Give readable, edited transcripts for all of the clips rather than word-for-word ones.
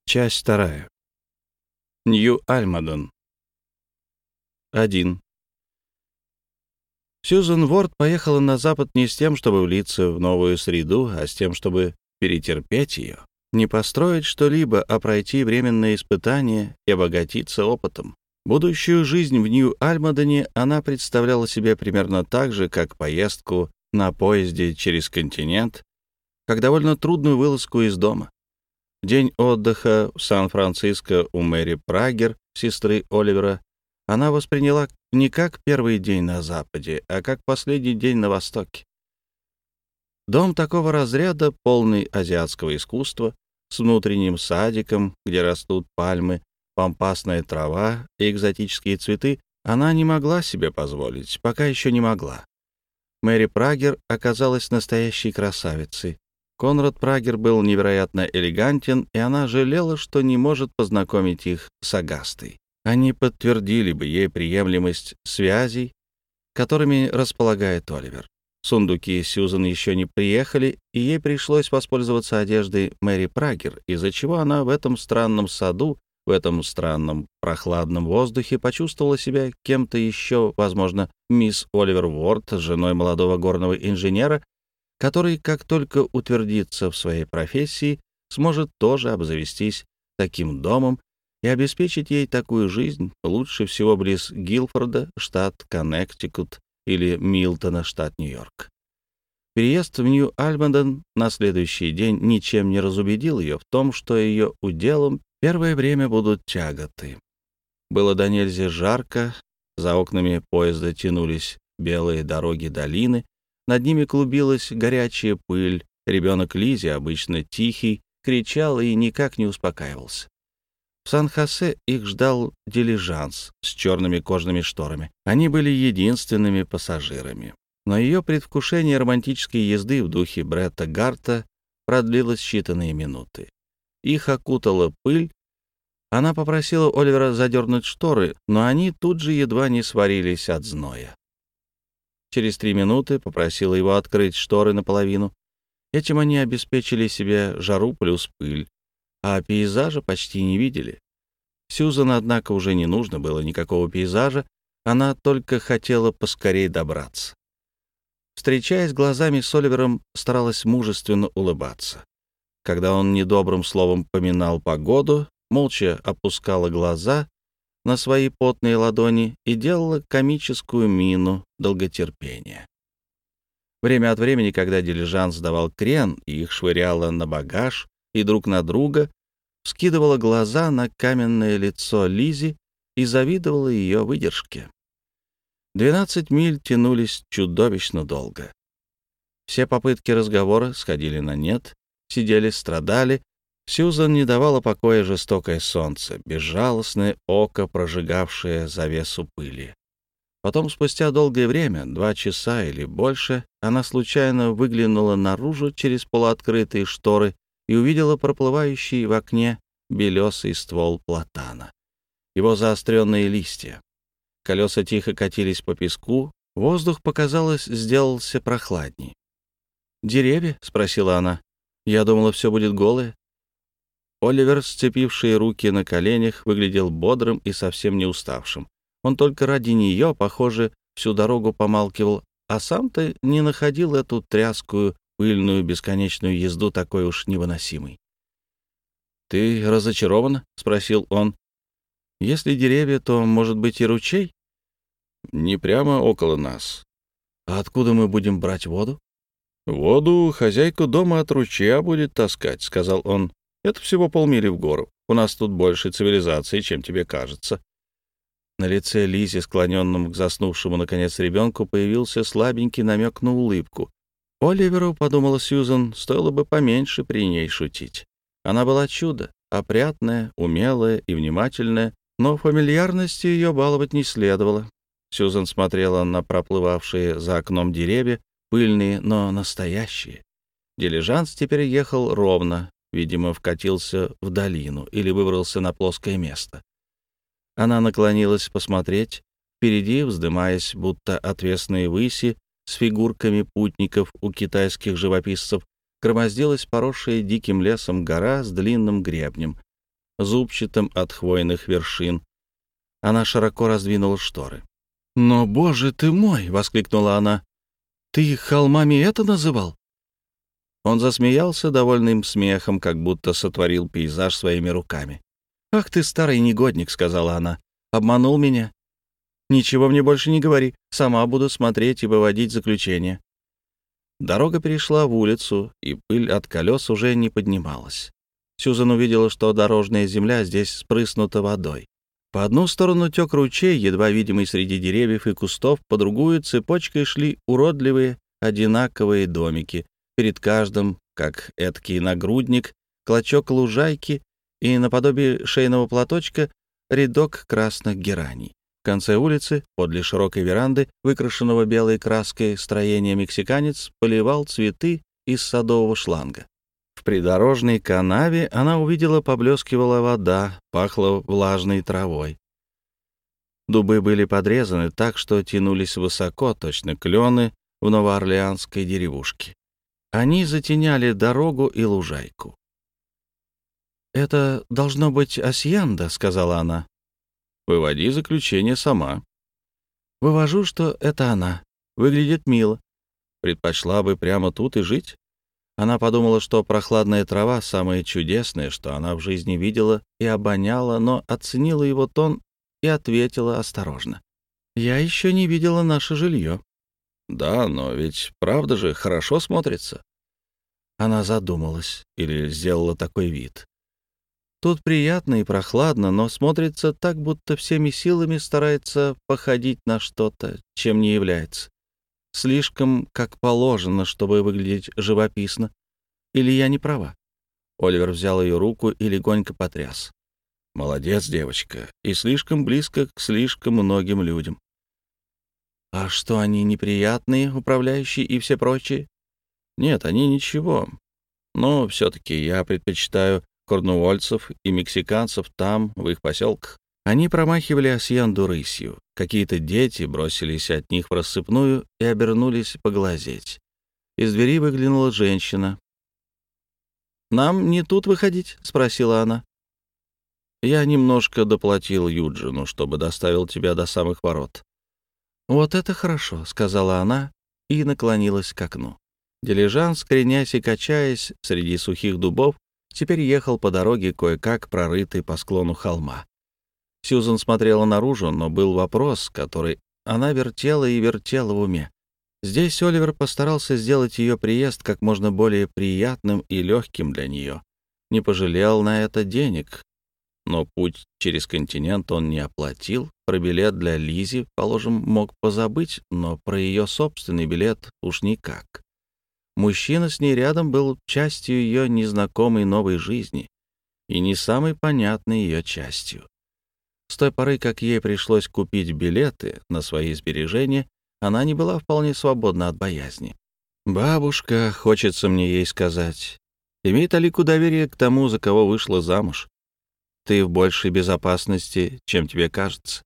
Часть вторая. Нью-Альмаден. 1. Сьюзен Уорд поехала на запад не с тем, чтобы влиться в новую среду, а с тем, чтобы перетерпеть ее, не построить что-либо, а пройти временные испытания и обогатиться опытом. Будущую жизнь в Нью-Альмадене она представляла себе примерно так же, как поездку на поезде через континент, как довольно трудную вылазку из дома. День отдыха в Сан-Франциско у Мэри Прагер, сестры Оливера, она восприняла не как первый день на Западе, а как последний день на Востоке. Дом такого разряда, полный азиатского искусства, с внутренним садиком, где растут пальмы, пампасная трава и экзотические цветы, она не могла себе позволить, пока еще не могла. Мэри Прагер оказалась настоящей красавицей. Конрад Прагер был невероятно элегантен, и она жалела, что не может познакомить их с Агастой. Они подтвердили бы ей приемлемость связей, которыми располагает Оливер. Сундуки Сьюзен еще не приехали, и ей пришлось воспользоваться одеждой Мэри Прагер, из-за чего она в этом странном саду, в этом странном прохладном воздухе почувствовала себя кем-то еще, возможно, мисс Оливер Уорд, женой молодого горного инженера, который, как только утвердится в своей профессии, сможет тоже обзавестись таким домом и обеспечить ей такую жизнь, лучше всего близ Гилфорда, штат Коннектикут, или Милтона, штат Нью-Йорк. Переезд в Нью-Альмаден на следующий день ничем не разубедил ее в том, что ее уделом первое время будут тяготы. Было до нельзя жарко, за окнами поезда тянулись белые дороги долины, над ними клубилась горячая пыль, ребенок Лизи, обычно тихий, кричал и никак не успокаивался. В Сан-Хосе их ждал дилижанс с черными кожаными шторами. Они были единственными пассажирами. Но ее предвкушение романтической езды в духе Бретта Гарта продлилось считанные минуты. Их окутала пыль. Она попросила Оливера задернуть шторы, но они тут же едва не сварились от зноя. Через 3 минуты попросила его открыть шторы наполовину. Этим они обеспечили себе жару плюс пыль, а пейзажа почти не видели. Сьюзан, однако, уже не нужно было никакого пейзажа, она только хотела поскорей добраться. Встречаясь глазами с Оливером, старалась мужественно улыбаться. Когда он недобрым словом поминал погоду, молча опускала глаза на свои потные ладони и делала комическую мину долготерпения. Время от времени, когда дилижанс давал крен и их швыряло на багаж и друг на друга, вскидывала глаза на каменное лицо Лизи и завидовала ее выдержке. 12 миль тянулись чудовищно долго. Все попытки разговора сходили на нет, сидели, страдали. Сьюзан не давала покоя жестокое солнце, безжалостное око, прожигавшее завесу пыли. Потом, спустя долгое время, 2 часа или больше, она случайно выглянула наружу через полуоткрытые шторы и увидела проплывающий в окне белесый ствол платана, его заостренные листья. Колеса тихо катились по песку, воздух, показалось, сделался прохладней. «Деревья?» — спросила она. «Я думала, все будет голое». Оливер, сцепивший руки на коленях, выглядел бодрым и совсем не уставшим. Он только ради нее, похоже, всю дорогу помалкивал, а сам-то не находил эту тряскую, пыльную, бесконечную езду такой уж невыносимой. «Ты разочарована?» — спросил он. «Если деревья, то, может быть, и ручей?» «Не прямо около нас». «А откуда мы будем брать воду?» «Воду хозяйка дома от ручья будет таскать», — сказал он. «Это всего полмили в гору. У нас тут больше цивилизации, чем тебе кажется». На лице Лизи, склоненном к заснувшему, наконец, ребенку, появился слабенький намек на улыбку. Оливеру, подумала Сьюзан, стоило бы поменьше при ней шутить. Она была чудо, опрятная, умелая и внимательная, но фамильярностью ее баловать не следовало. Сьюзан смотрела на проплывавшие за окном деревья, пыльные, но настоящие. Дилижанс теперь ехал ровно, видимо, вкатился в долину или выбрался на плоское место. Она наклонилась посмотреть. Впереди, вздымаясь, будто отвесные выси, с фигурками путников у китайских живописцев, громоздилась поросшая диким лесом гора с длинным гребнем. зубчатым от хвойных вершин. Она широко раздвинула шторы. «Но, боже ты мой!» — воскликнула она. «Ты холмами это называл?» Он засмеялся довольным смехом, как будто сотворил пейзаж своими руками. «Ах ты, старый негодник!» — сказала она. «Обманул меня. Ничего мне больше не говори. Сама буду смотреть и выводить заключение». Дорога перешла в улицу, и пыль от колес уже не поднималась. Сьюзан увидела, что дорожная земля здесь спрыснута водой. По одну сторону тек ручей, едва видимый среди деревьев и кустов, по другую цепочкой шли уродливые, одинаковые домики. Перед каждым, как эдакий нагрудник, клочок лужайки и, наподобие шейного платочка, рядок красных гераний. В конце улицы, подле широкой веранды, выкрашенного белой краской строения, мексиканец поливал цветы из садового шланга. В придорожной канаве она увидела, поблескивала вода, пахло влажной травой. Дубы были подрезаны так, что тянулись высоко, точно клены в новоорлеанской деревушке. Они затеняли дорогу и лужайку. «Это должно быть Асьенда», — сказала она. «Выводи заключение сама». «Вывожу, что это она. Выглядит мило. Предпочла бы прямо тут и жить?» Она подумала, что прохладная трава — самое чудесное, что она в жизни видела и обоняла, но оценила его тон и ответила осторожно. «Я еще не видела наше жилье». «Да, но ведь правда же хорошо смотрится». Она задумалась или сделала такой вид. Тут приятно и прохладно, но смотрится так, будто всеми силами старается походить на что-то, чем не является. Слишком как положено, чтобы выглядеть живописно. Или я не права?» Оливер взял ее руку и легонько потряс. «Молодец, девочка, и слишком близко к слишком многим людям». «А что, они неприятные, управляющие и все прочие?» «Нет, они ничего. Но все-таки я предпочитаю корнуольцев и мексиканцев там, в их поселках». Они промахивали Асьенду рысью. Какие-то дети бросились от них в рассыпную и обернулись поглазеть. Из двери выглянула женщина. «Нам не тут выходить?» — спросила она. «Я немножко доплатил Юджину, чтобы доставил тебя до самых ворот». «Вот это хорошо», — сказала она и наклонилась к окну. Дилижанс, кренясь и качаясь среди сухих дубов, теперь ехал по дороге, кое-как прорытой по склону холма. Сьюзан смотрела наружу, но был вопрос, который она вертела и вертела в уме. Здесь Оливер постарался сделать ее приезд как можно более приятным и легким для нее. Не пожалел на это денег, но путь через континент он не оплатил. Про билет для Лизи, положим, мог позабыть, но про ее собственный билет уж никак. Мужчина с ней рядом был частью ее незнакомой новой жизни и не самой понятной ее частью. С той поры, как ей пришлось купить билеты на свои сбережения, она не была вполне свободна от боязни. «Бабушка, хочется мне ей сказать, имеет талику доверия к тому, за кого вышла замуж. Ты в большей безопасности, чем тебе кажется».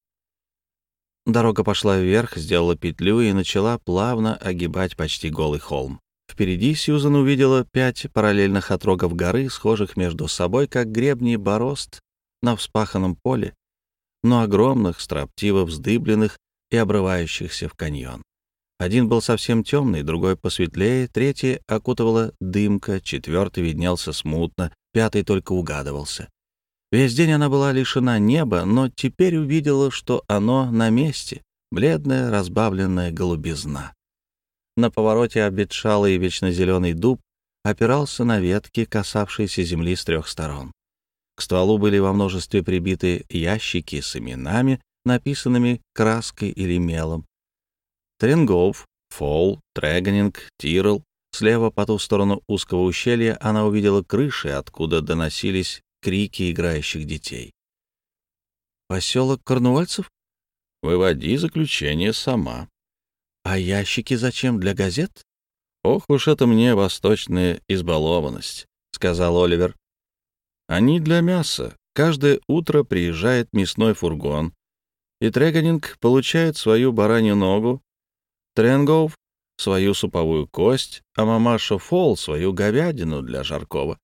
Дорога пошла вверх, сделала петлю и начала плавно огибать почти голый холм. Впереди Сьюзан увидела 5 параллельных отрогов горы, схожих между собой, как гребни борозд на вспаханном поле, но огромных, строптиво вздыбленных и обрывающихся в каньон. Один был совсем темный, другой посветлее, третий окутывала дымка, четвертый виднелся смутно, пятый только угадывался. Весь день она была лишена неба, но теперь увидела, что оно на месте, бледная, разбавленная голубизна. На повороте обветшалый вечно зеленый дуб опирался на ветки, касавшиеся земли с 3 сторон. К стволу были во множестве прибиты ящики с именами, написанными краской или мелом. Тренгоув, Фолл, Трегенинг, Тирл. Слева по ту сторону узкого ущелья она увидела крыши, откуда доносились крики играющих детей. «Поселок Корнуольцев?» «Выводи заключение сама». «А ящики зачем, для газет?» «Ох уж это мне восточная избалованность», — сказал Оливер. «Они для мяса. Каждое утро приезжает мясной фургон, и Трегенинг получает свою баранью ногу, Тренгоув — свою суповую кость, а мамаша Фолл — свою говядину для жаркого.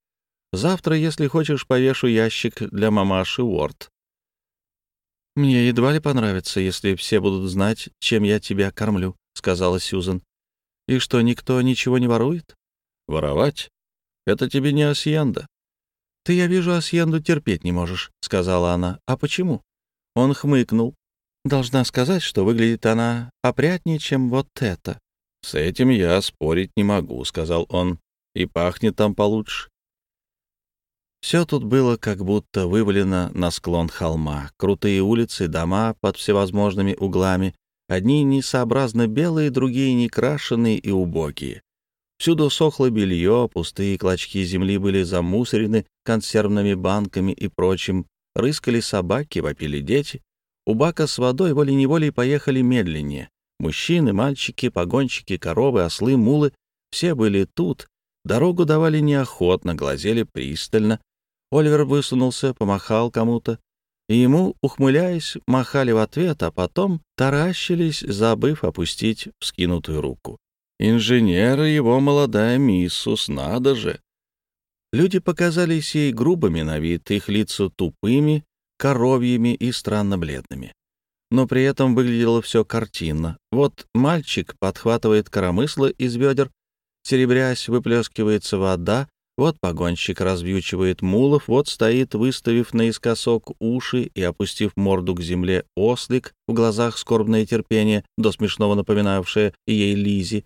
Завтра, если хочешь, повешу ящик для мамаши Уорд. «Мне едва ли понравится, если все будут знать, чем я тебя кормлю», — сказала Сьюзен. «И что, никто ничего не ворует?» «Воровать? Это тебе не асьенда». «Ты, я вижу, асьенду терпеть не можешь», — сказала она. «А почему?» Он хмыкнул. «Должна сказать, что выглядит она опрятнее, чем вот это». «С этим я спорить не могу», — сказал он. «И пахнет там получше». Все тут было как будто вывалено на склон холма. Крутые улицы, дома под всевозможными углами. Одни несообразно белые, другие некрашенные и убогие. Всюду сохло белье, пустые клочки земли были замусорены консервными банками и прочим. Рыскали собаки, вопили дети. У бака с водой волей-неволей поехали медленнее. Мужчины, мальчики, погонщики, коровы, ослы, мулы — все были тут. Дорогу давали неохотно, глазели пристально. Оливер высунулся, помахал кому-то, и ему, ухмыляясь, махали в ответ, а потом таращились, забыв опустить вскинутую руку. Инженер и его молодая миссус, надо же! Люди показались ей грубыми на вид, их лица тупыми, коровьими и странно бледными. Но при этом выглядело все картинно. Вот мальчик подхватывает коромысло из ведер, серебрясь, выплескивается вода, вот погонщик развьючивает мулов, вот стоит, выставив наискосок уши и опустив морду к земле, ослик, в глазах скорбное терпение, до смешного напоминавшее ей Лизи.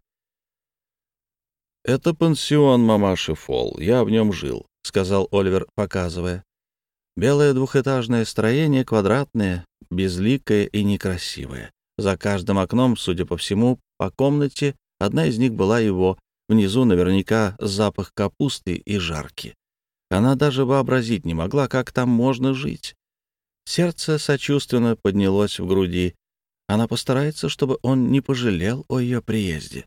«Это пансион мамаши Фолл, я в нем жил», — сказал Оливер, показывая. Белое двухэтажное строение, квадратное, безликое и некрасивое. За каждым окном, судя по всему, по комнате, одна из них была его. Внизу наверняка запах капусты и жарки. Она даже вообразить не могла, как там можно жить. Сердце сочувственно поднялось в груди. Она постарается, чтобы он не пожалел о ее приезде.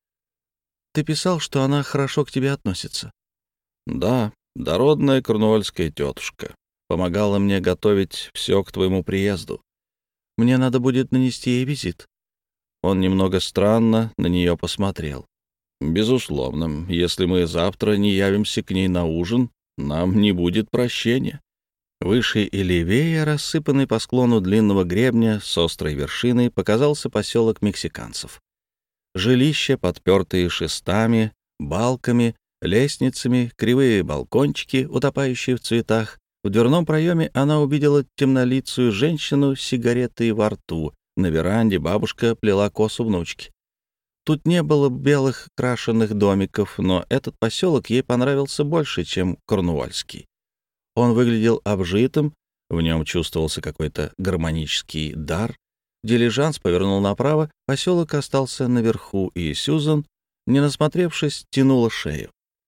«Ты писал, что она хорошо к тебе относится?» «Да, дородная корнуольская тетушка. Помогала мне готовить все к твоему приезду. Мне надо будет нанести ей визит». Он немного странно на нее посмотрел. «Безусловно, если мы завтра не явимся к ней на ужин, нам не будет прощения». Выше и левее, рассыпанный по склону длинного гребня с острой вершиной, показался поселок мексиканцев. Жилища, подпертые шестами, балками, лестницами, кривые балкончики, утопающие в цветах. В дверном проеме она увидела темнолицую женщину с сигаретой во рту. На веранде бабушка плела косу внучки. Тут не было белых крашеных домиков, но этот поселок ей понравился больше, чем Корнуольский. Он выглядел обжитым, в нем чувствовался какой-то гармонический дар. Дилижанс повернул направо, поселок остался наверху, и Сьюзан, не насмотревшись, тянула шею.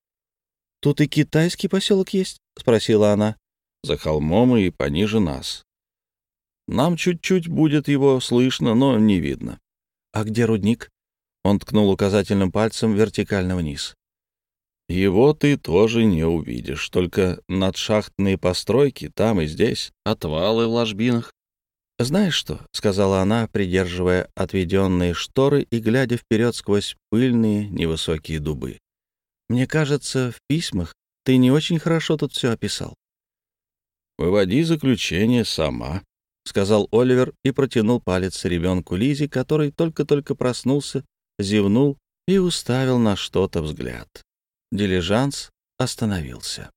«Тут и китайский поселок есть?» — спросила она. «За холмом и пониже нас. Нам чуть-чуть будет его слышно, но не видно». «А где рудник?» Он ткнул указательным пальцем вертикально вниз. «Его ты тоже не увидишь, только надшахтные постройки там и здесь, отвалы в ложбинах». «Знаешь что?» — сказала она, придерживая отведенные шторы и глядя вперед сквозь пыльные невысокие дубы. «Мне кажется, в письмах ты не очень хорошо тут все описал». «Выводи заключение сама», — сказал Оливер и протянул палец ребенку Лизе, который только-только проснулся, зевнул и уставил на что-то взгляд. Дилижанс остановился.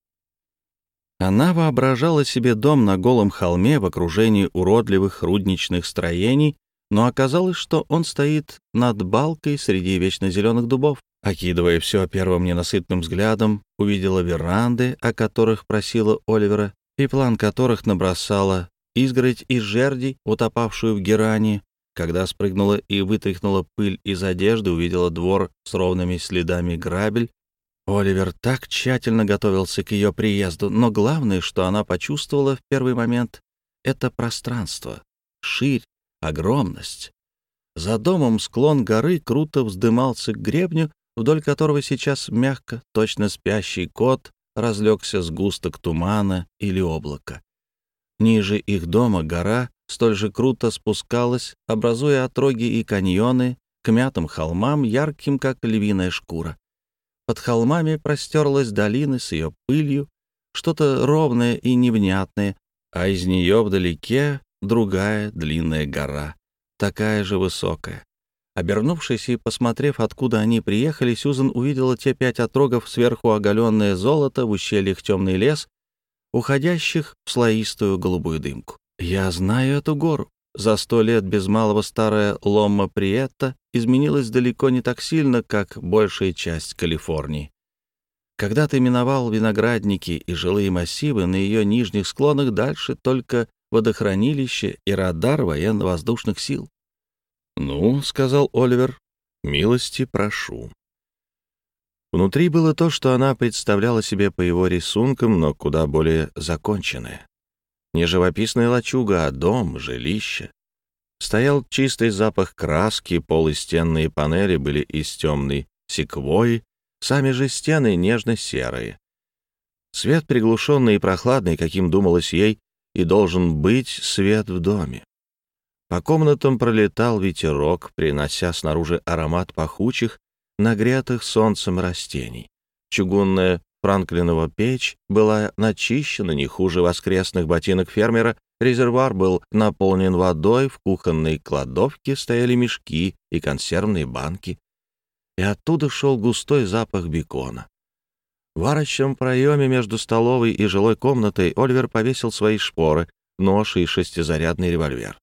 Она воображала себе дом на голом холме в окружении уродливых рудничных строений, но оказалось, что он стоит над балкой среди вечно зеленых дубов. Окидывая все первым ненасытным взглядом, увидела веранды, о которых просила Оливера, и план которых набросала, изгородь из жердей, утопавшую в герани. Когда спрыгнула и вытряхнула пыль из одежды, увидела двор с ровными следами грабель. Оливер так тщательно готовился к ее приезду, но главное, что она почувствовала в первый момент, — это пространство, ширь, огромность. За домом склон горы круто вздымался к гребню, вдоль которого сейчас мягко, точно спящий кот, разлегся сгусток тумана или облака. Ниже их дома гора столь же круто спускалась, образуя отроги и каньоны к мятым холмам, ярким, как львиная шкура. Под холмами простерлась долина с ее пылью, что-то ровное и невнятное, а из нее вдалеке другая длинная гора, такая же высокая. Обернувшись и посмотрев, откуда они приехали, Сьюзан увидела те 5 отрогов, сверху оголенное золото, в ущельях темный лес, уходящих в слоистую голубую дымку. «Я знаю эту гору. За 100 лет без малого старая Ломма Приетта изменилась далеко не так сильно, как большая часть Калифорнии. Когда ты миновал виноградники и жилые массивы, на ее нижних склонах дальше только водохранилище и радар военно-воздушных сил». «Ну, — сказал Оливер, — милости прошу». Внутри было то, что она представляла себе по его рисункам, но куда более законченное. Не живописная лачуга, а дом, жилище. Стоял чистый запах краски, полы стенные панели были из темной секвойи, сами же стены нежно-серые. Свет приглушенный и прохладный, каким думалось ей, и должен быть свет в доме. По комнатам пролетал ветерок, принося снаружи аромат пахучих, нагретых солнцем растений. Чугунная Франклинова печь была начищена не хуже воскресных ботинок фермера, резервуар был наполнен водой, в кухонной кладовке стояли мешки и консервные банки, и оттуда шел густой запах бекона. В арочном проеме между столовой и жилой комнатой Оливер повесил свои шпоры, нож и шестизарядный револьвер.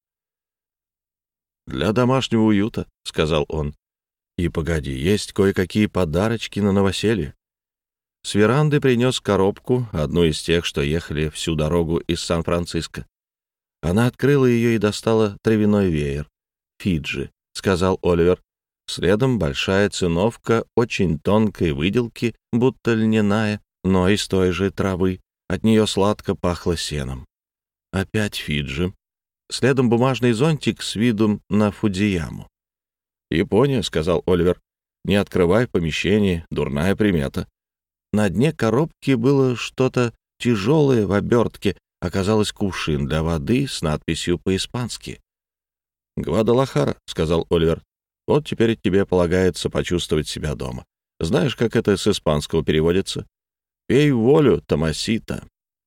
«Для домашнего уюта», — сказал он. «И погоди, есть кое-какие подарочки на новоселье». С веранды принес коробку, одну из тех, что ехали всю дорогу из Сан-Франциско. Она открыла ее и достала травяной веер. «Фиджи», — сказал Оливер. Следом большая циновка очень тонкой выделки, будто льняная, но из той же травы. От нее сладко пахло сеном. Опять Фиджи. Следом бумажный зонтик с видом на Фудзияму. «Япония», — сказал Оливер. «Не открывай в помещении, дурная примета». На дне коробки было что-то тяжелое в обертке, оказалось кувшин для воды с надписью по-испански. «Гвадалахара», — сказал Оливер. «Вот теперь тебе полагается почувствовать себя дома. Знаешь, как это с испанского переводится? Пей в волю, Томасита».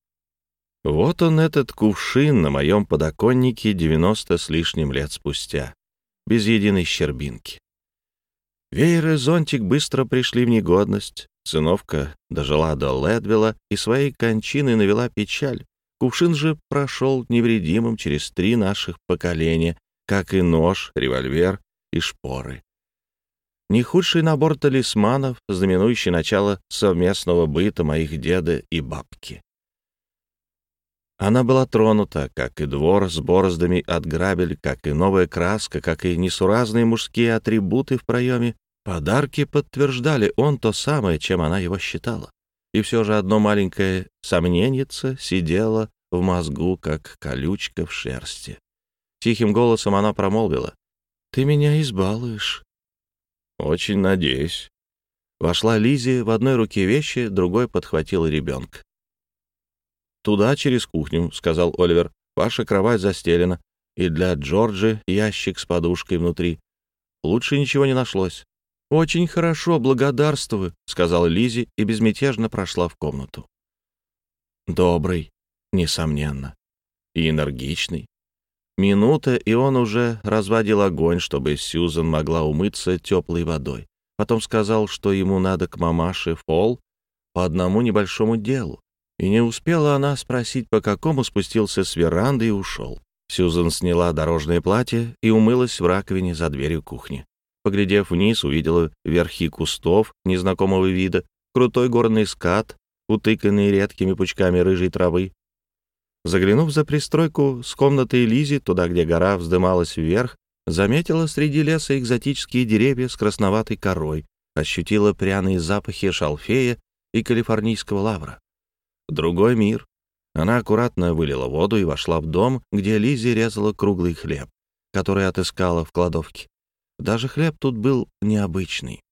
Вот он, этот кувшин, на моем подоконнике 90 с лишним лет спустя, без единой щербинки. Веер и зонтик быстро пришли в негодность. Циновка дожила до Ледвилла и своей кончины навела печаль. Кувшин же прошел невредимым через 3 наших поколения, как и нож, револьвер и шпоры. Не худший набор талисманов, знаменующий начало совместного быта моих деда и бабки. Она была тронута, как и двор с бороздами от грабель, как и новая краска, как и несуразные мужские атрибуты в проеме. Подарки подтверждали он то самое, чем она его считала. И все же одно маленькое сомненьице сидело в мозгу, как колючка в шерсти. Тихим голосом она промолвила: «Ты меня избалуешь». «Очень надеюсь». Вошла Лиззи, в одной руке вещи, другой подхватила ребенка. «Туда, через кухню», — сказал Оливер. «Ваша кровать застелена, и для Джорджи ящик с подушкой внутри. Лучше ничего не нашлось». «Очень хорошо, благодарствую», — сказала Лиззи и безмятежно прошла в комнату. Добрый, несомненно, и энергичный. Минута, и он уже разводил огонь, чтобы Сьюзан могла умыться теплой водой. Потом сказал, что ему надо к мамаше в Фолл по одному небольшому делу. И не успела она спросить, по какому, спустился с веранды и ушел. Сьюзан сняла дорожное платье и умылась в раковине за дверью кухни. Поглядев вниз, увидела верхи кустов незнакомого вида, крутой горный скат, утыканный редкими пучками рыжей травы. Заглянув за пристройку с комнатой Лиззи, туда, где гора вздымалась вверх, заметила среди леса экзотические деревья с красноватой корой, ощутила пряные запахи шалфея и калифорнийского лавра. Другой мир. Она аккуратно вылила воду и вошла в дом, где Лиззи резала круглый хлеб, который отыскала в кладовке. Даже хлеб тут был необычный.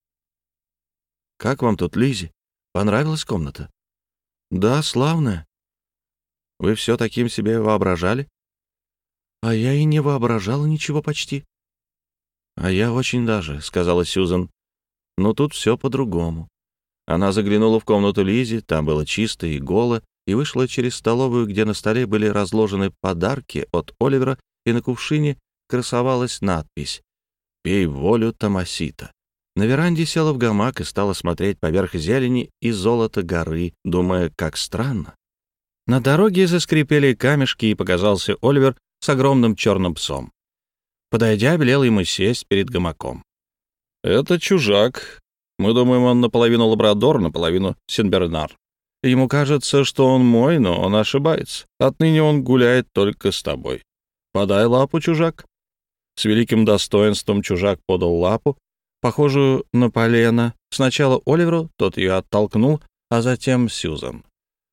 «Как вам тут, Лиззи? Понравилась комната?» «Да, славная». «Вы все таким себе воображали?» «А я и не воображала ничего почти». «А я очень даже», — сказала Сьюзан. «Но тут все по-другому. Она заглянула в комнату Лизи, там было чисто и голо, и вышла через столовую, где на столе были разложены подарки от Оливера, и на кувшине красовалась надпись «Пей в волю Томасита». На веранде села в гамак и стала смотреть поверх зелени и золота горы, думая, как странно. На дороге заскрипели камешки, и показался Оливер с огромным черным псом. Подойдя, велел ему сесть перед гамаком. «Это чужак. Мы думаем, он наполовину лабрадор, наполовину сенбернар. Ему кажется, что он мой, но он ошибается. Отныне он гуляет только с тобой. Подай лапу, чужак». С великим достоинством чужак подал лапу, похожую на полено. Сначала Оливеру, тот ее оттолкнул, а затем Сьюзан.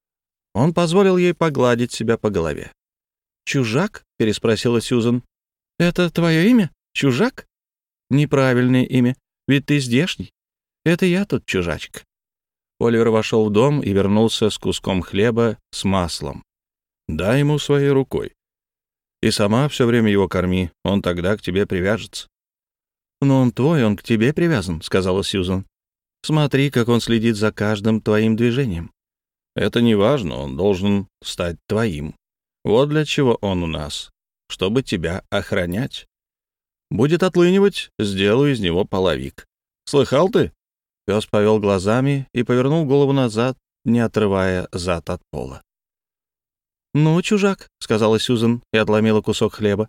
Он позволил ей погладить себя по голове. «Чужак?» — переспросила Сьюзан. «Это твое имя? Чужак?» «Неправильное имя, ведь ты здешний. Это я тут чужачка». Оливер вошел в дом и вернулся с куском хлеба с маслом. «Дай ему своей рукой. И сама все время его корми, он тогда к тебе привяжется». «Но он твой, он к тебе привязан», — сказала Сьюзан. «Смотри, как он следит за каждым твоим движением». «Это не важно, он должен стать твоим. Вот для чего он у нас, чтобы тебя охранять. Будет отлынивать, сделаю из него половик. Слыхал ты?» Пес повел глазами и повернул голову назад, не отрывая зад от пола. «Ну, чужак», — сказала Сьюзан и отломила кусок хлеба.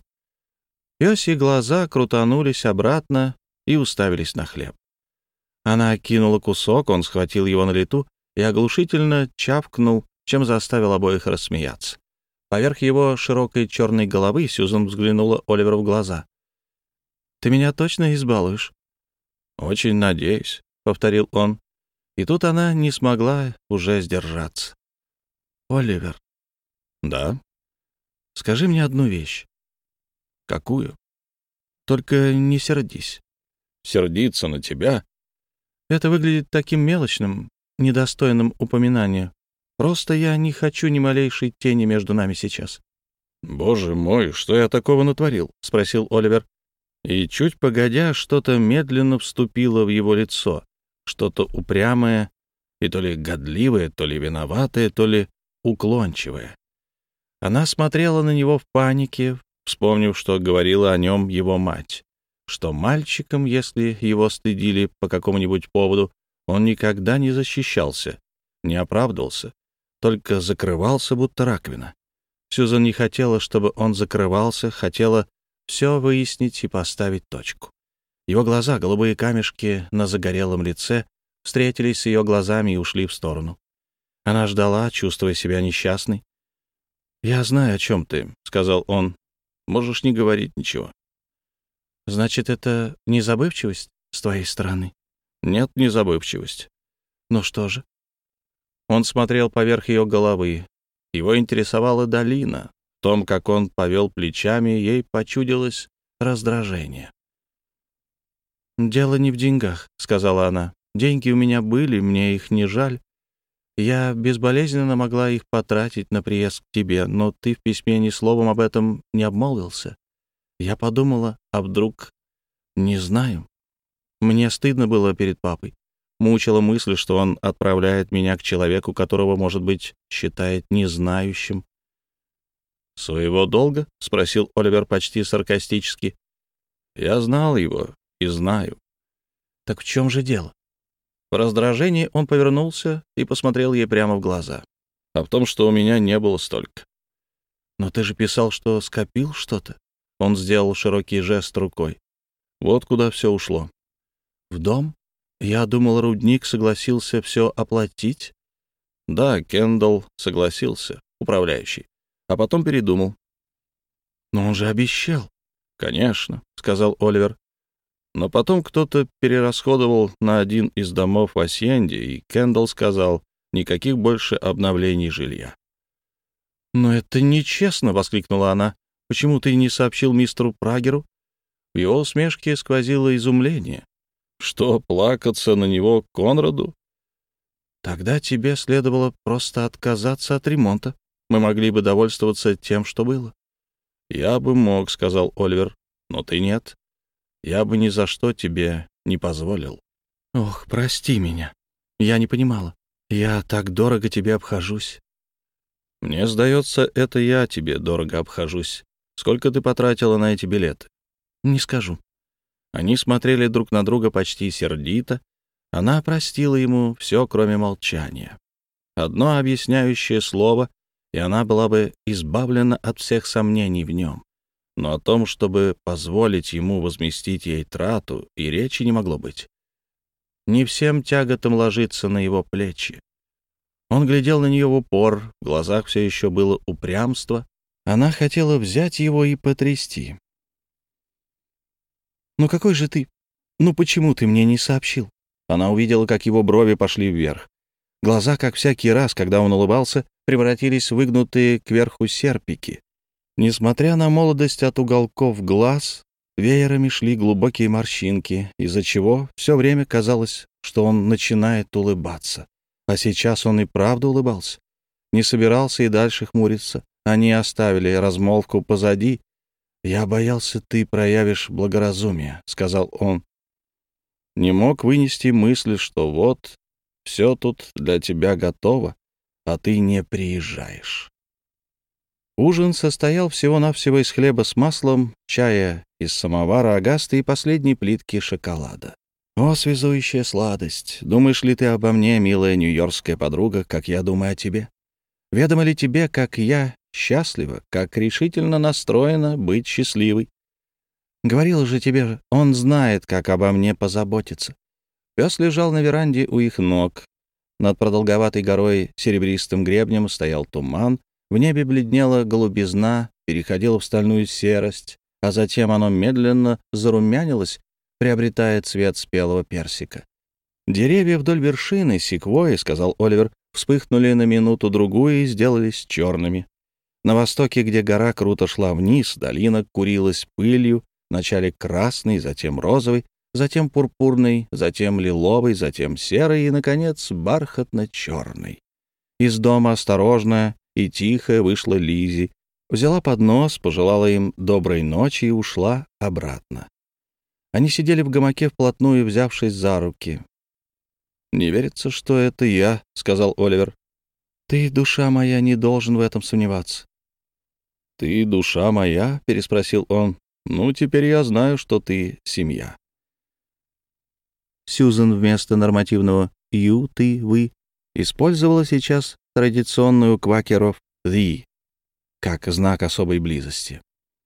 Пёсьи глаза крутанулись обратно и уставились на хлеб. Она окинула кусок, он схватил его на лету и оглушительно чавкнул, чем заставил обоих рассмеяться. Поверх его широкой черной головы Сьюзан взглянула Оливеру в глаза. «Ты меня точно избалуешь?» «Очень надеюсь», — повторил он. И тут она не смогла уже сдержаться. «Оливер». «Да?» «Скажи мне одну вещь». «Какую?» «Только не сердись». «Сердиться на тебя?» «Это выглядит таким мелочным, недостойным упоминания. Просто я не хочу ни малейшей тени между нами сейчас». «Боже мой, что я такого натворил?» — спросил Оливер. И чуть погодя, что-то медленно вступило в его лицо, что-то упрямое и то ли годливое, то ли виноватое, то ли уклончивое. Она смотрела на него в панике, вспомнив, что говорила о нем его мать, что мальчиком, если его стыдили по какому-нибудь поводу, он никогда не защищался, не оправдывался, только закрывался, будто раковина. Сьюзан не хотела, чтобы он закрывался, хотела все выяснить и поставить точку. Его глаза, голубые камешки на загорелом лице, встретились с ее глазами и ушли в сторону. Она ждала, чувствуя себя несчастной. «Я знаю, о чем ты», — сказал он. «Можешь не говорить ничего». «Значит, это не забывчивость с твоей стороны?» «Нет, не забывчивость». «Ну что же?» Он смотрел поверх ее головы. Его интересовала долина. В том, как он повел плечами, ей почудилось раздражение. «Дело не в деньгах», — сказала она. «Деньги у меня были, мне их не жаль. Я безболезненно могла их потратить на приезд к тебе, но ты в письме ни словом об этом не обмолвился. Я подумала, а вдруг... Не знаю. Мне стыдно было перед папой. Мучила мысль, что он отправляет меня к человеку, которого, может быть, считает незнающим». «Своего долга?» — спросил Оливер почти саркастически. «Я знал его и знаю». «Так в чем же дело?» В раздражении он повернулся и посмотрел ей прямо в глаза. «А в том, что у меня не было столько». «Но ты же писал, что скопил что-то». Он сделал широкий жест рукой. «Вот куда все ушло». «В дом? Я думал, рудник согласился все оплатить». «Да, Кендалл согласился, управляющий. А потом передумал». «Но он же обещал». «Конечно», — сказал Оливер. «Но потом кто-то перерасходовал на один из домов в Асьенде, и Кендалл сказал, никаких больше обновлений жилья». «Но это нечестно», — воскликнула она. «Почему ты не сообщил мистеру Прагеру?» В его усмешке сквозило изумление. «Что, плакаться на него Конраду?» «Тогда тебе следовало просто отказаться от ремонта. Мы могли бы довольствоваться тем, что было». «Я бы мог», — сказал Оливер, — «но ты нет. Я бы ни за что тебе не позволил». «Ох, прости меня. Я не понимала. Я так дорого тебе обхожусь. Мне сдается, это я тебе дорого обхожусь. Сколько ты потратила на эти билеты? Не скажу. Они смотрели друг на друга почти сердито. Она простила ему все, кроме молчания. Одно объясняющее слово, и она была бы избавлена от всех сомнений в нем. Но о том, чтобы позволить ему возместить ей трату, и речи не могло быть. Не всем тяготам ложиться на его плечи. Он глядел на нее в упор, в глазах все еще было упрямство. Она хотела взять его и потрясти. «Ну какой же ты? Ну почему ты мне не сообщил?» Она увидела, как его брови пошли вверх. Глаза, как всякий раз, когда он улыбался, превратились в выгнутые кверху серпики. Несмотря на молодость, от уголков глаз веерами шли глубокие морщинки, из-за чего все время казалось, что он начинает улыбаться. А сейчас он и правда улыбался. Не собирался и дальше хмуриться. Они оставили размолвку позади. «Я боялся, ты проявишь благоразумие», — сказал он. Не мог вынести мысли, что вот, все тут для тебя готово, а ты не приезжаешь. Ужин состоял всего-навсего из хлеба с маслом, чая из самовара Агасты и последней плитки шоколада. О, связующая сладость! Думаешь ли ты обо мне, милая нью-йоркская подруга, как я думаю о тебе? Ведомо ли тебе, как я счастлива, как решительно настроена быть счастливой? Говорила же тебе, он знает, как обо мне позаботиться. Пес лежал на веранде у их ног. Над продолговатой горой серебристым гребнем стоял туман, в небе бледнела голубизна, переходила в стальную серость, а затем оно медленно зарумянилось, приобретая цвет спелого персика. «Деревья вдоль вершины, секвойи, — сказал Оливер, — вспыхнули на минуту-другую и сделались черными. На востоке, где гора круто шла вниз, долина курилась пылью, вначале красной, затем розовой, затем пурпурной, затем лиловой, затем серой и, наконец, бархатно-черной. Из дома осторожно и тихо вышла Лизи, взяла поднос, пожелала им доброй ночи и ушла обратно. Они сидели в гамаке вплотную, взявшись за руки. «Не верится, что это я», — сказал Оливер. «Ты, душа моя, не должен в этом сомневаться». «Ты, душа моя?» — переспросил он. «Ну, теперь я знаю, что ты семья». Сьюзен вместо нормативного «you», «ты», «вы» использовала сейчас традиционную квакеров «the» как знак особой близости.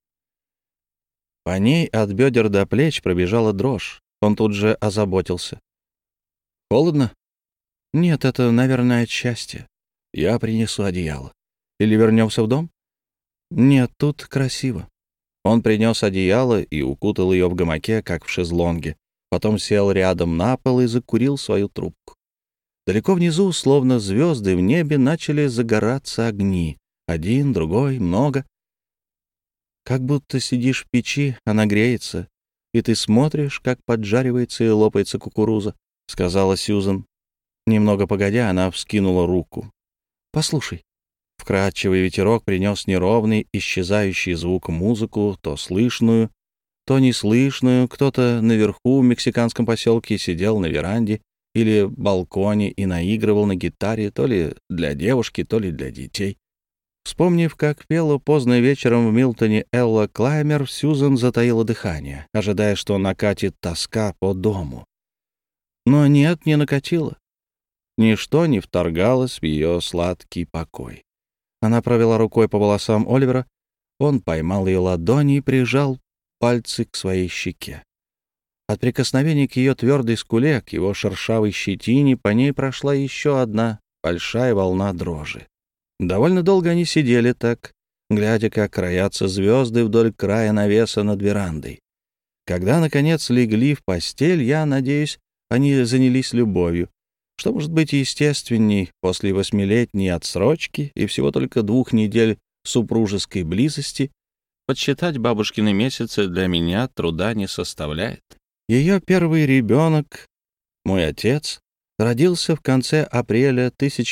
По ней от бедер до плеч пробежала дрожь. Он тут же озаботился. «Холодно?» «Нет, это, наверное, от счастья. Я принесу одеяло. Или вернемся в дом?» «Нет, тут красиво». Он принес одеяло и укутал ее в гамаке, как в шезлонге. Потом сел рядом на пол и закурил свою трубку. Далеко внизу, словно звезды в небе, начали загораться огни. Один, другой, много. Как будто сидишь в печи, она греется, и ты смотришь, как поджаривается и лопается кукуруза, — сказала Сьюзен. Немного погодя, она вскинула руку. «Послушай». Вкрадчивый ветерок принес неровный, исчезающий звук музыку, то слышную, то неслышную. Кто-то наверху в мексиканском поселке сидел на веранде или балконе и наигрывал на гитаре то ли для девушки, то ли для детей. Вспомнив, как пела поздно вечером в Милтоне Элла Клаймер, Сьюзен затаила дыхание, ожидая, что накатит тоска по дому. Но нет, не накатила. Ничто не вторгалось в ее сладкий покой. Она провела рукой по волосам Оливера. Он поймал ее ладони и прижал пальцы к своей щеке. От прикосновения к ее твердой скуле, к его шершавой щетине, по ней прошла еще одна большая волна дрожи. Довольно долго они сидели так, глядя, как краятся звезды вдоль края навеса над верандой. Когда, наконец, легли в постель, я надеюсь, они занялись любовью. Что может быть естественней после 8-летней отсрочки и всего только 2 недель супружеской близости? Подсчитать бабушкины месяцы для меня труда не составляет. Ее первый ребенок, мой отец, родился в конце апреля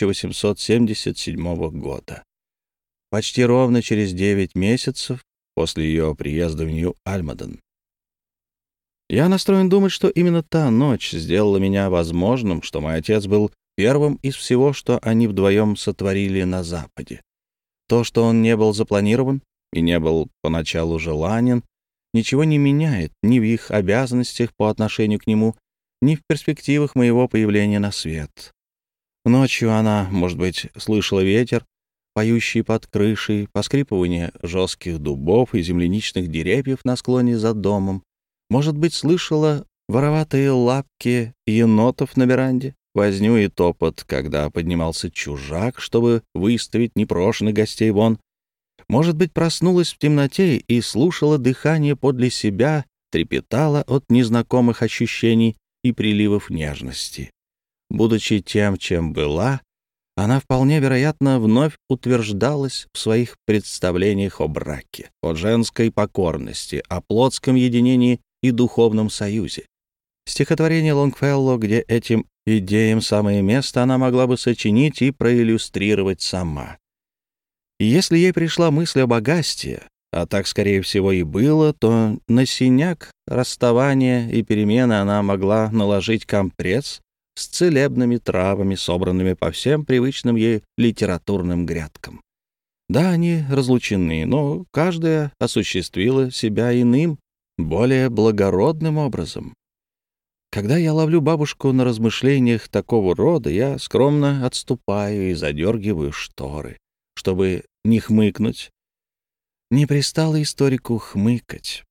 1877 года. Почти ровно через 9 месяцев после ее приезда в Нью-Альмаден. Я настроен думать, что именно та ночь сделала меня возможным, что мой отец был первым из всего, что они вдвоем сотворили на Западе. То, что он не был запланирован и не был поначалу желанен, ничего не меняет ни в их обязанностях по отношению к нему, ни в перспективах моего появления на свет. Ночью она, может быть, слышала ветер, поющий под крышей, поскрипывание жестких дубов и земляничных деревьев на склоне за домом, может быть, слышала вороватые лапки енотов на веранде, возню и топот, когда поднимался чужак, чтобы выставить непрошенных гостей вон. Может быть, проснулась в темноте и слушала дыхание подле себя, трепетала от незнакомых ощущений и приливов нежности. Будучи тем, чем была, она вполне вероятно вновь утверждалась в своих представлениях о браке, о женской покорности, о плотском единении и духовном союзе. Стихотворение Лонгфелло, где этим идеям самое место, она могла бы сочинить и проиллюстрировать сама. И если ей пришла мысль о богатстве, а так, скорее всего, и было, то на синяк расставания и перемены она могла наложить компресс с целебными травами, собранными по всем привычным ей литературным грядкам. Да, они разлучены, но каждая осуществила себя иным, более благородным образом. Когда я ловлю бабушку на размышлениях такого рода, я скромно отступаю и задергиваю шторы, чтобы не хмыкнуть. Не пристало историку хмыкать.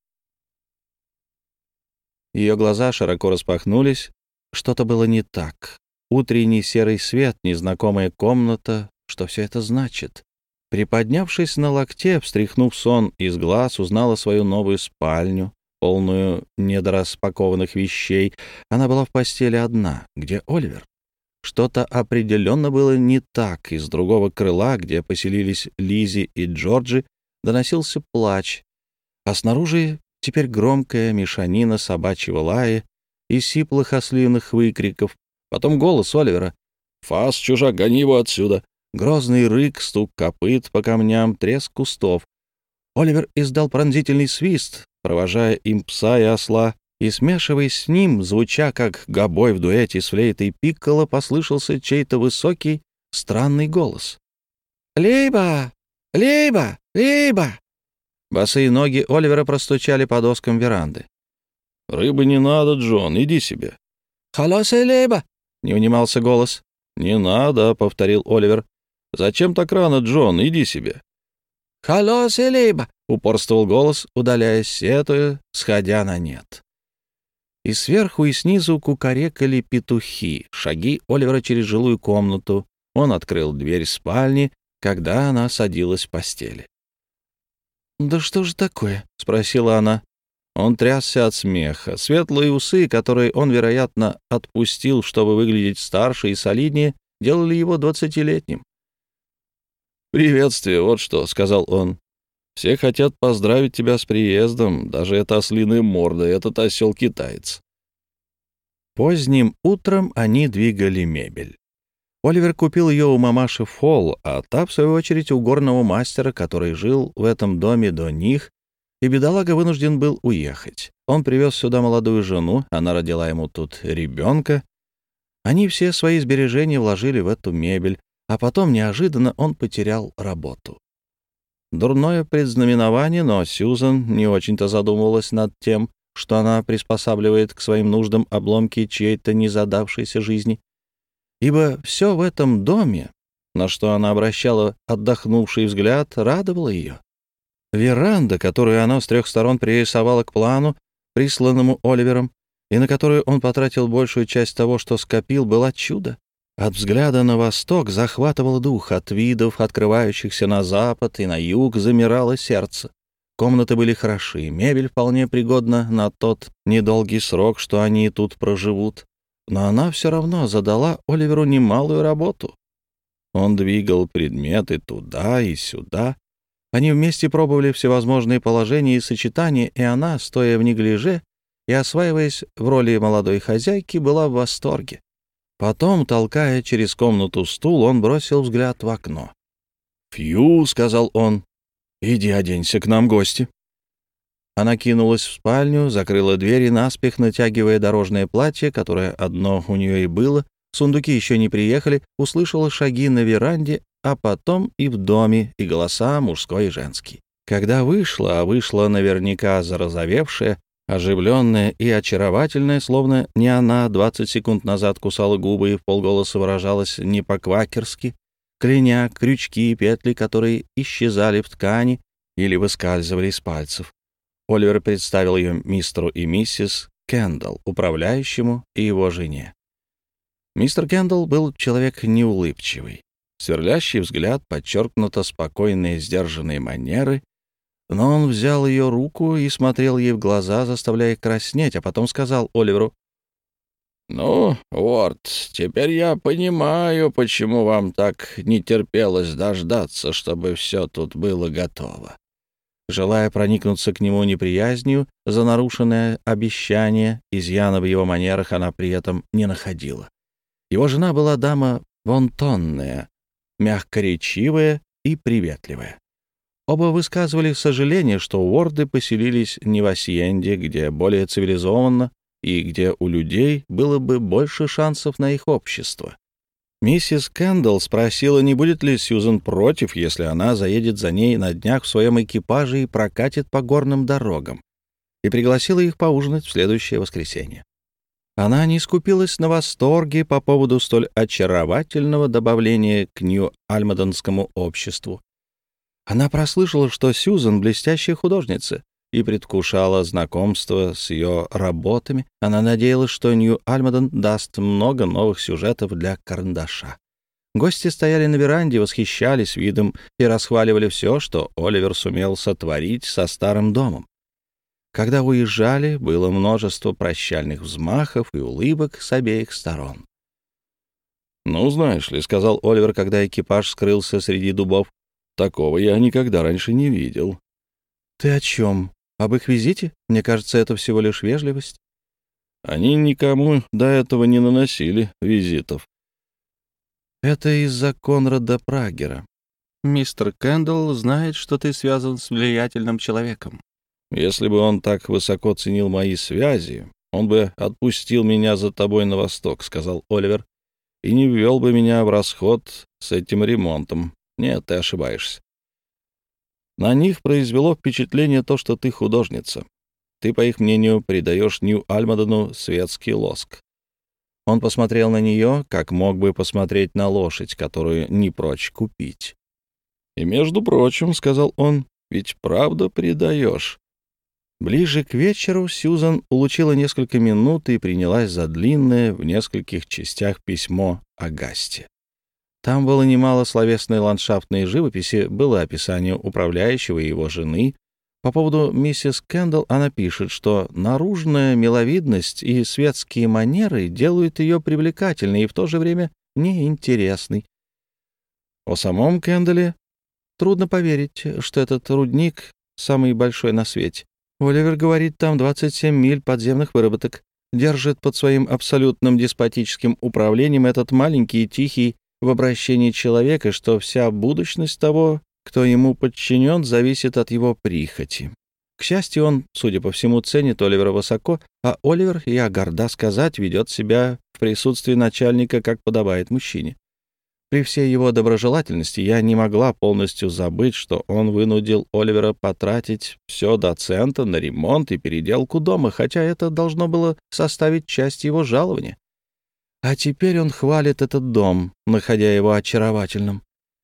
Ее глаза широко распахнулись. Что-то было не так. Утренний серый свет, незнакомая комната. Что все это значит? Приподнявшись на локте, встряхнув сон из глаз, узнала свою новую спальню, полную недораспакованных вещей. Она была в постели одна. Где Оливер? Что-то определенно было не так. Из другого крыла, где поселились Лиззи и Джорджи, доносился плач, а снаружи теперь громкая мешанина собачьего лая и сиплых ослиных выкриков. Потом голос Оливера. «Фас, чужак, гони его отсюда!» Грозный рык, стук копыт по камням, треск кустов. Оливер издал пронзительный свист, провожая им пса и осла, и, смешиваясь с ним, звуча как гобой в дуэте с флейтой пикколо, послышался чей-то высокий, странный голос. «Лейба! Лейба! Лейба!» Босые ноги Оливера простучали по доскам веранды. «Рыбы не надо, Джон, иди себе». «Халосе Лейба!» — не унимался голос. «Не надо», — повторил Оливер. «Зачем так рано, Джон? Иди себе». «Халосе Лейба!» — упорствовал голос, удаляясь, сетуя, сходя на нет. И сверху, и снизу кукарекали петухи. Шаги Оливера через жилую комнату. Он открыл дверь спальни, когда она садилась в постели. «Да что же такое?» — спросила она. Он трясся от смеха. Светлые усы, которые он, вероятно, отпустил, чтобы выглядеть старше и солиднее, делали его 20-летним. «Приветствие, вот что», — сказал он. «Все хотят поздравить тебя с приездом, даже эта ослиная морда, этот осел-китаец». Поздним утром они двигали мебель. Оливер купил ее у мамаши Фолл, а та, в свою очередь, у горного мастера, который жил в этом доме до них, и бедолага вынужден был уехать. Он привез сюда молодую жену, она родила ему тут ребенка. Они все свои сбережения вложили в эту мебель, а потом неожиданно он потерял работу. Дурное предзнаменование, но Сьюзан не очень-то задумывалась над тем, что она приспосабливает к своим нуждам обломки чьей-то незадавшейся жизни. Ибо все в этом доме, на что она обращала отдохнувший взгляд, радовало ее. Веранда, которую она с 3 сторон пририсовала к плану, присланному Оливером, и на которую он потратил большую часть того, что скопил, была чудо. От взгляда на восток захватывал дух, от видов, открывающихся на запад и на юг, замирало сердце. Комнаты были хороши, мебель вполне пригодна на тот недолгий срок, что они тут проживут. Но она все равно задала Оливеру немалую работу. Он двигал предметы туда и сюда. Они вместе пробовали всевозможные положения и сочетания, и она, стоя в неглиже и осваиваясь в роли молодой хозяйки, была в восторге. Потом, толкая через комнату стул, он бросил взгляд в окно. «Фью», — сказал он, — «иди оденься, к нам гости». Она кинулась в спальню, закрыла дверь и, наспех натягивая дорожное платье, которое одно у нее и было, сундуки еще не приехали, услышала шаги на веранде, а потом и в доме, и голоса мужской и женский. Когда вышла, а вышла наверняка зарозовевшая, оживленная и очаровательная, словно не она 20 секунд назад кусала губы и вполголоса выражалась не по-квакерски, кляня крючки и петли, которые исчезали в ткани или выскальзывали из пальцев. Оливер представил ее мистеру и миссис Кендалл, управляющему и его жене. Мистер Кендалл был человек неулыбчивый. Сверлящий взгляд, подчеркнуто спокойные, сдержанные манеры, но он взял ее руку и смотрел ей в глаза, заставляя краснеть, а потом сказал Оливеру: «Ну, Уорд, теперь я понимаю, почему вам так не терпелось дождаться, чтобы все тут было готово». Желая проникнуться к нему неприязнью за нарушенное обещание, изъяна в его манерах она при этом не находила. Его жена была дама вонтонная, мягкоречивая и приветливая. Оба высказывали сожаление, что уорды поселились не в Асьенде, где более цивилизованно и где у людей было бы больше шансов на их общество. Миссис Кендалл спросила, не будет ли Сьюзен против, если она заедет за ней на днях в своем экипаже и прокатит по горным дорогам, и пригласила их поужинать в следующее воскресенье. Она не скупилась на восторге по поводу столь очаровательного добавления к Нью-Альмадонскому обществу. Она прослышала, что Сьюзен — блестящая художница, и предвкушала знакомство с ее работами. Она надеялась, что Нью-Альмадон даст много новых сюжетов для карандаша. Гости стояли на веранде, восхищались видом и расхваливали все, что Оливер сумел сотворить со старым домом. Когда уезжали, было множество прощальных взмахов и улыбок с обеих сторон. «Ну, знаешь ли», — сказал Оливер, когда экипаж скрылся среди дубов, — «такого я никогда раньше не видел». «Ты о чем? Об их визите? Мне кажется, это всего лишь вежливость». «Они никому до этого не наносили визитов». «Это из-за Конрада Прагера. Мистер Кендалл знает, что ты связан с влиятельным человеком». «Если бы он так высоко ценил мои связи, он бы отпустил меня за тобой на восток», — сказал Оливер, «и не ввел бы меня в расход с этим ремонтом. Нет, ты ошибаешься. На них произвело впечатление то, что ты художница. Ты, по их мнению, придаешь Нью-Альмадону светский лоск». Он посмотрел на нее, как мог бы посмотреть на лошадь, которую не прочь купить. «И, между прочим, — сказал он, — ведь правда придаешь». Ближе к вечеру Сьюзан улучила несколько минут и принялась за длинное в нескольких частях письмо Агасте. Там было немало словесной ландшафтной живописи, было описание управляющего и его жены. По поводу миссис Кендалл она пишет, что наружная миловидность и светские манеры делают ее привлекательной и в то же время неинтересной. О самом Кендалле трудно поверить, что этот рудник самый большой на свете. Оливер говорит, там 27 миль подземных выработок. Держит под своим абсолютным деспотическим управлением этот маленький и тихий в обращении человека, что вся будущность того, кто ему подчинен, зависит от его прихоти. К счастью, он, судя по всему, ценит Оливера высоко, а Оливер, я горда сказать, ведет себя в присутствии начальника, как подобает мужчине. При всей его доброжелательности я не могла полностью забыть, что он вынудил Оливера потратить все до цента на ремонт и переделку дома, хотя это должно было составить часть его жалования. А теперь он хвалит этот дом, находя его очаровательным.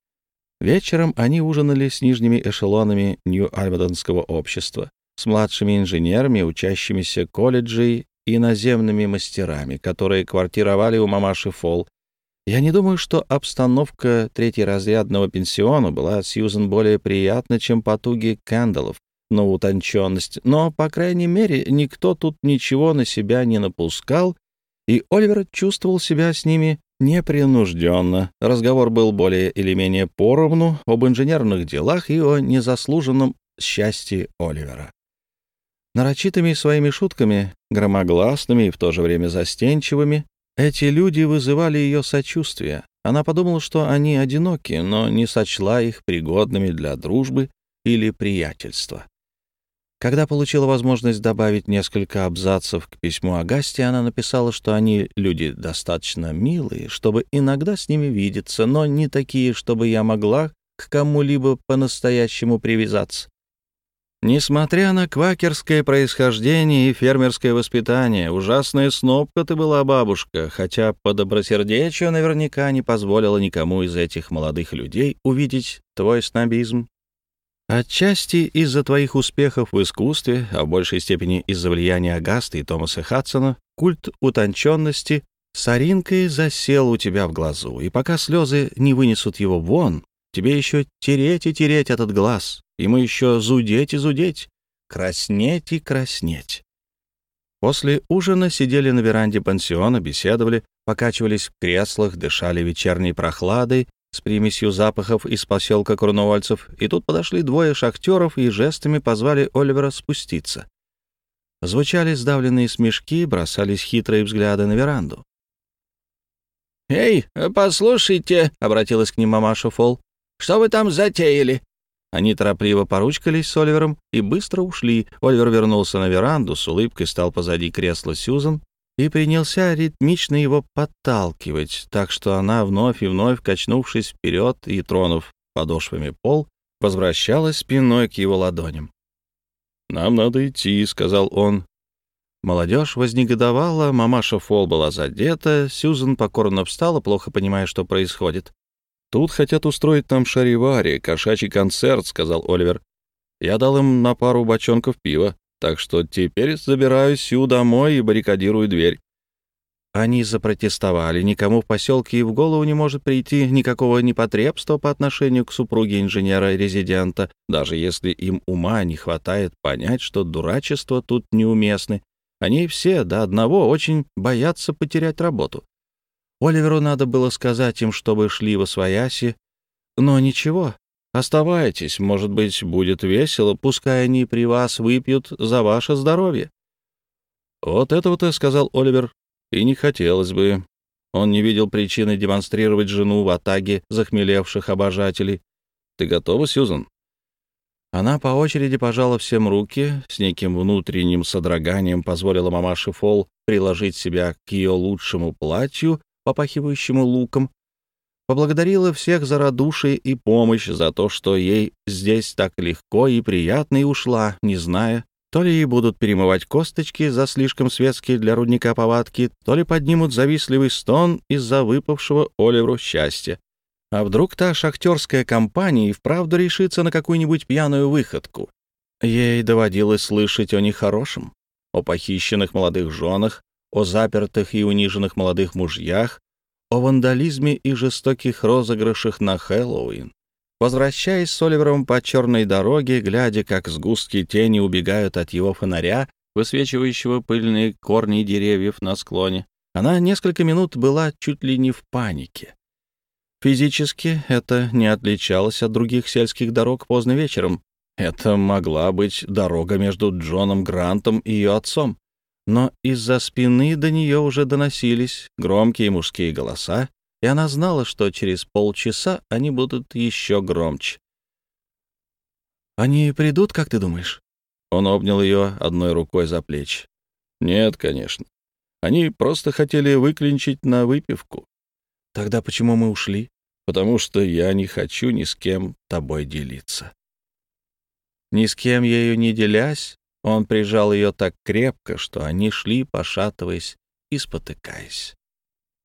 Вечером они ужинали с нижними эшелонами Нью-Альмадонского общества, с младшими инженерами, учащимися колледжей и наземными мастерами, которые квартировали у мамаши Фолл. Я не думаю, что обстановка третьеразрядного пенсиона была Сьюзен более приятна, чем потуги Кендаллов на утонченность, но, по крайней мере, никто тут ничего на себя не напускал, и Оливер чувствовал себя с ними непринужденно. Разговор был более или менее поровну об инженерных делах и о незаслуженном счастье Оливера. Нарочитыми своими шутками, громогласными и в то же время застенчивыми, эти люди вызывали ее сочувствие. Она подумала, что они одиноки, но не сочла их пригодными для дружбы или приятельства. Когда получила возможность добавить несколько абзацев к письму Агасте, она написала, что они люди достаточно милые, чтобы иногда с ними видеться, но не такие, чтобы я могла к кому-либо по-настоящему привязаться. Несмотря на квакерское происхождение и фермерское воспитание, ужасная снобка ты была, бабушка, хотя по добросердечию наверняка не позволила никому из этих молодых людей увидеть твой снобизм. Отчасти из-за твоих успехов в искусстве, а в большей степени из-за влияния Агасты и Томаса Хадсона, культ утонченности соринкой засел у тебя в глазу, и пока слезы не вынесут его вон, тебе еще тереть и тереть этот глаз, ему еще зудеть и зудеть, краснеть и краснеть. После ужина сидели на веранде пансиона, беседовали, покачивались в креслах, дышали вечерней прохладой, с примесью запахов из поселка Корнуольцев, и тут подошли двое шахтеров и жестами позвали Оливера спуститься. Звучали сдавленные смешки, бросались хитрые взгляды на веранду. «Эй, послушайте», — обратилась к ним мамаша Фолл, — «что вы там затеяли?» Они торопливо поручкались с Оливером и быстро ушли. Оливер вернулся на веранду, с улыбкой стал позади кресла Сьюзан и принялся ритмично его подталкивать, так что она, вновь и вновь качнувшись вперед и тронув подошвами пол, возвращалась спиной к его ладоням. «Нам надо идти», — сказал он. Молодежь вознегодовала, мамаша Фолл была задета, Сьюзан покорно встала, плохо понимая, что происходит. «Тут хотят устроить нам шаривари, кошачий концерт», — сказал Оливер. «Я дал им на пару бочонков пива. Так что теперь забираю Сью домой и баррикадирую дверь». Они запротестовали. Никому в поселке и в голову не может прийти никакого непотребства по отношению к супруге инженера-резидента, даже если им ума не хватает понять, что дурачества тут неуместны. Они все до одного очень боятся потерять работу. Оливеру надо было сказать им, чтобы шли восвояси, но ничего. Оставайтесь, может быть, будет весело, пускай они при вас выпьют за ваше здоровье. Вот этого-то, — сказал Оливер, — и не хотелось бы. Он не видел причины демонстрировать жену в атаге захмелевших обожателей. Ты готова, Сьюзан? Она по очереди пожала всем руки, с неким внутренним содроганием позволила мамаше Фолл приложить себя к ее лучшему платью, попахивающему луком, поблагодарила всех за радушие и помощь, за то, что ей здесь так легко и приятно, и ушла, не зная, то ли ей будут перемывать косточки за слишком светские для рудника повадки, то ли поднимут завистливый стон из-за выпавшего Оливеру счастья. А вдруг та шахтерская компания и вправду решится на какую-нибудь пьяную выходку? Ей доводилось слышать о нехорошем, о похищенных молодых женах, о запертых и униженных молодых мужьях, о вандализме и жестоких розыгрышах на Хэллоуин. Возвращаясь с Оливером по черной дороге, глядя, как сгустки тени убегают от его фонаря, высвечивающего пыльные корни деревьев на склоне, она несколько минут была чуть ли не в панике. Физически это не отличалось от других сельских дорог поздно вечером. Это могла быть дорога между Джоном Грантом и ее отцом. Но из-за спины до нее уже доносились громкие мужские голоса, и она знала, что через полчаса они будут еще громче. «Они придут, как ты думаешь?» Он обнял ее одной рукой за плечи. «Нет, конечно. Они просто хотели выклинчить на выпивку». «Тогда почему мы ушли?» «Потому что я не хочу ни с кем тобой делиться». Ни с кем ею не делясь, он прижал ее так крепко, что они шли, пошатываясь и спотыкаясь.